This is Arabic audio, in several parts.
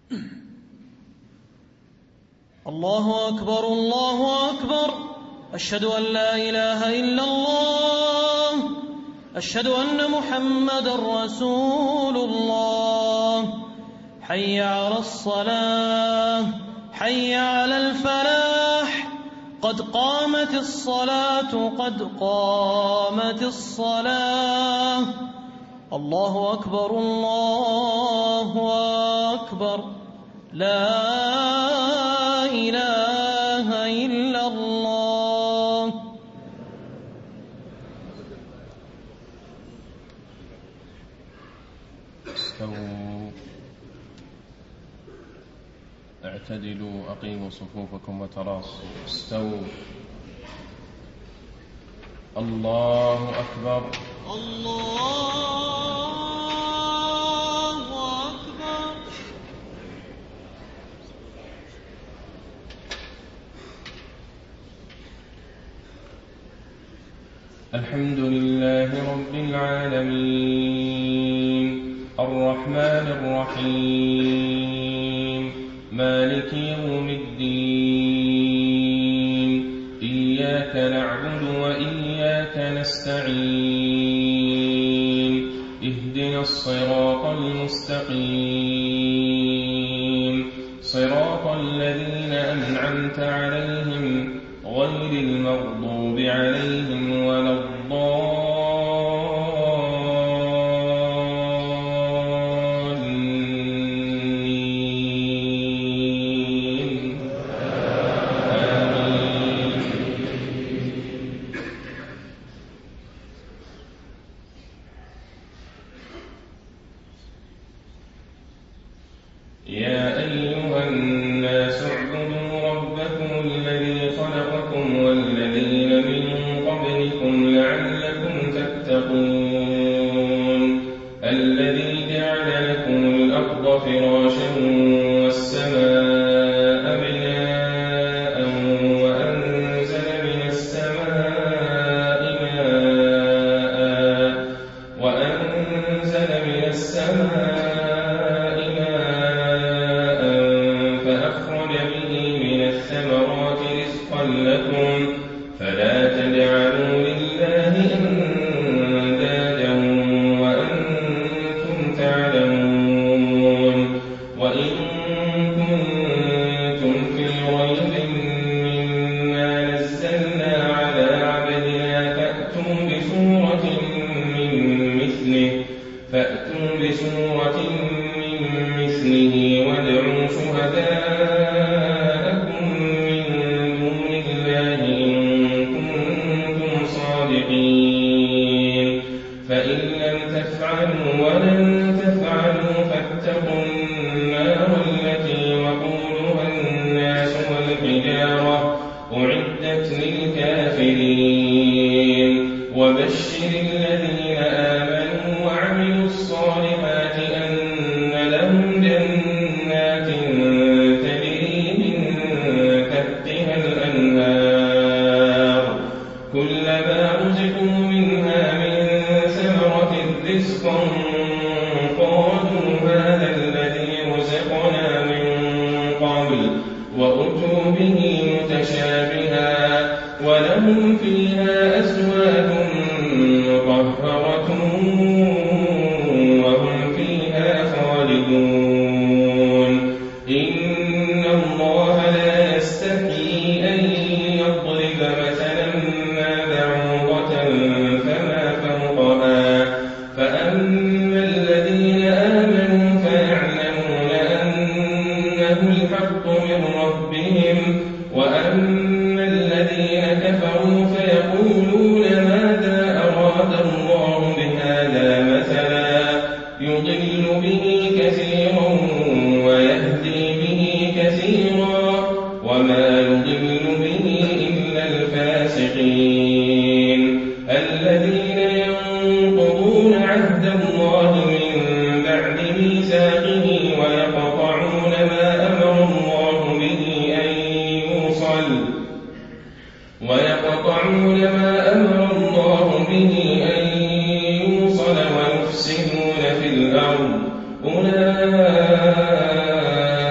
الله أكبر الله أكبر. أشهد أن لا إله إلا الله. أشهد أن محمد رسول الله. حي على الصلاة، حي على الفلاح، قد قامت الصلاة، قد قامت الصلاة. الله أكبر الله أكبر. لا إله إلا الله. استووا، اعتدلوا، أقيموا صفوفكم وتراصوا. استووا. الله أكبر الله أكبر. الحمد لله رب العالمين، الرحمن الرحيم، مالك يوم الدين. إياك نعبد وإياك نستعين. اهدنا الصراط المستقيم، صراط الذين أنعمت عليهم غير المغضوب عليهم ولا الضالين. آمين. يا أيها الناس اعبدوا ربكم الذي خلقكم والذين من قبلكم لعلكم تتقون. الذي جعل لكم الأرض فراشا والسماء بناء وأنزل من السماء فأخرج به من الثمرات رزقا لكم فلا تجعلوا لله أندادا وأنتم تعلمون. وإن كنتم في ريب مما نزلنا على عبدنا فأتوا بسورة من مثله وادعوا شهداءكم من دون الله إن كنتم صادقين. فإن لم تفعلوا ولن تفعلوا فاتقوا النار التي وقودها الناس والحجارة أعدت للكافرين. وبشر الذين آمنوا وعملوا الصالحات أن لهم جنات تجري من تحتها الأنهار كلما رزقوا منها من ثمرة رزقا قالوا هذا الذي رزقنا من قبل وأتوا به متشابها ولهم فيها أزواج مطهرة وهم فيها خالدون. إن الله لا يستحيي أن يضرب مثلا ما بعوضة فما فوقها فأما الذين آمنوا فيعلمون أنه الحق من ربهم وأما الذين كفروا فيقولون ماذا أراد الله بهذا مثلا يضل به كثيرا ويهدي به كثيرا وما يضل به إلا الفاسقين الذين ينقضون عهد الله من بعد ميثاقه ويقطعون ما أمر الله به أن يوصل ويفسدون في الأرض أولئك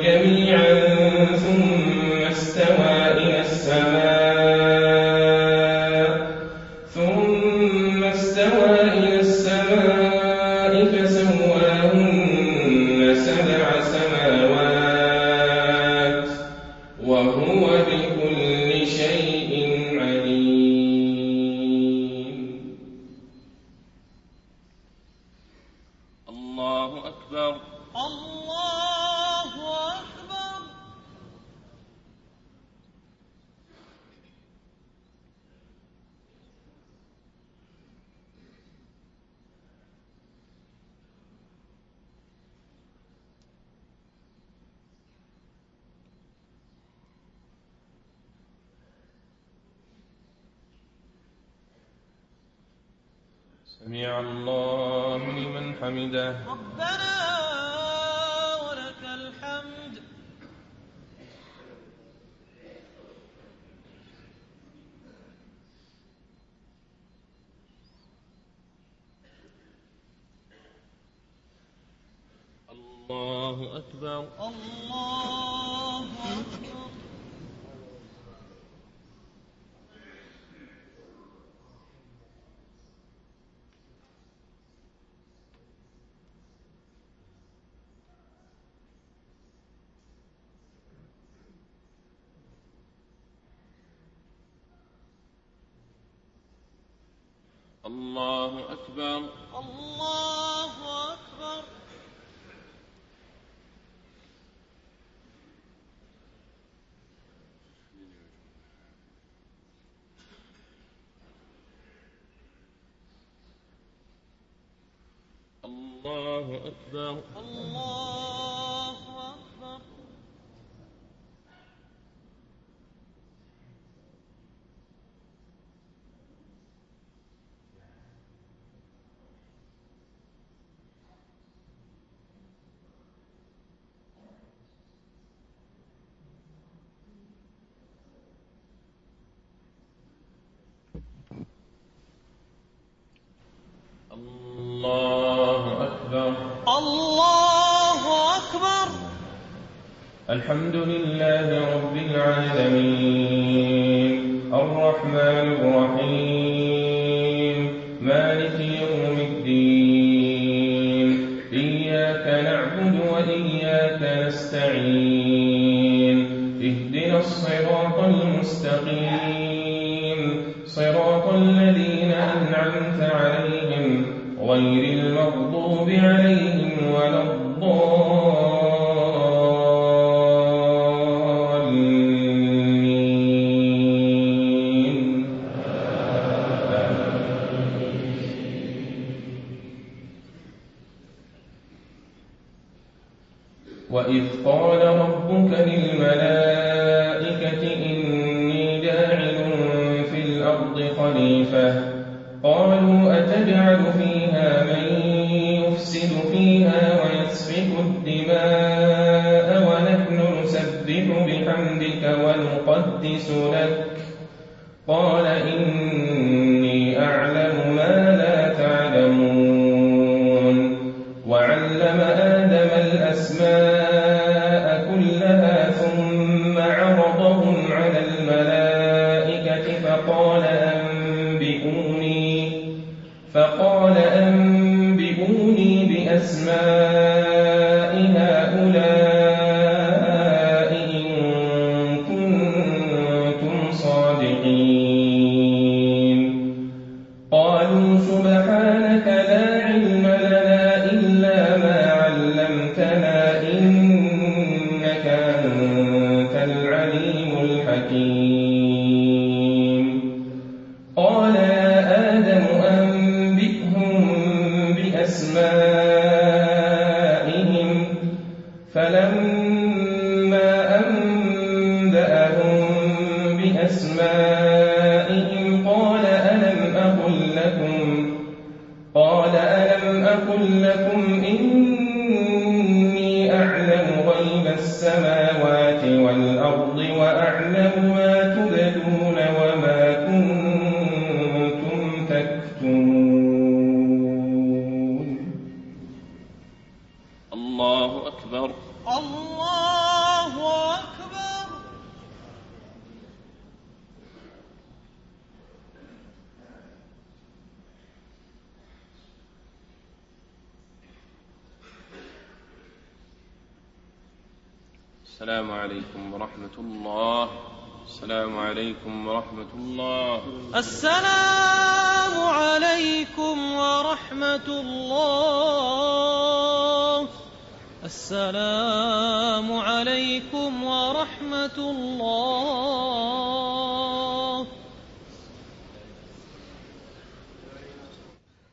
جميعا ثم استوى إلى السماء فسواهن 7 سماوات وهو بكل شيء عليم. الله أكبر. الله أكبر. سمع الله لمن حمده. ربنا ولك الحمد. الله أكبر. الله أكبر. الله أكبر. الله أكبر. الله أكبر. الله أكبر. الله أكبر. الله أكبر. الحمد لله رب العالمين الرحمن الرحيم مالك يوم الدين إياك نعبد وإياك نستعين اهدنا الصراط المستقيم صراط الذين أنعمت عليهم غير المغضوب عليهم ولا الضالين. وإذ قال ربك للملائكة إني جاعل في الأرض خليفة قالوا أتجعل فيها من يفسد فيها ويسفك الدماء ونحن نسبح بحمدك ونقدس لك قال إني أعلم ما لا تعلمون. وعلم آدم الأسماء كلها ثم عرضهم على الملائكة فقال أنبئوني بأسماء هؤلاء إن كنتم صادقين. قالوا سبحانك لا علم لنا إلا ما علمتنا إنك أنت العليم الحكيم. قال يا آدم أنبئهم بأسمائهم فلما أنبأهم بأسمائهم قال ألم أقل لكم إني أعلم غيب السماوات والأرض وأعلم ما تبدون وما كنتم تكتمون. الله أكبر. الله السلام عليكم ورحمة الله. السلام عليكم ورحمة الله. السلام عليكم ورحمة الله. السلام عليكم ورحمة الله.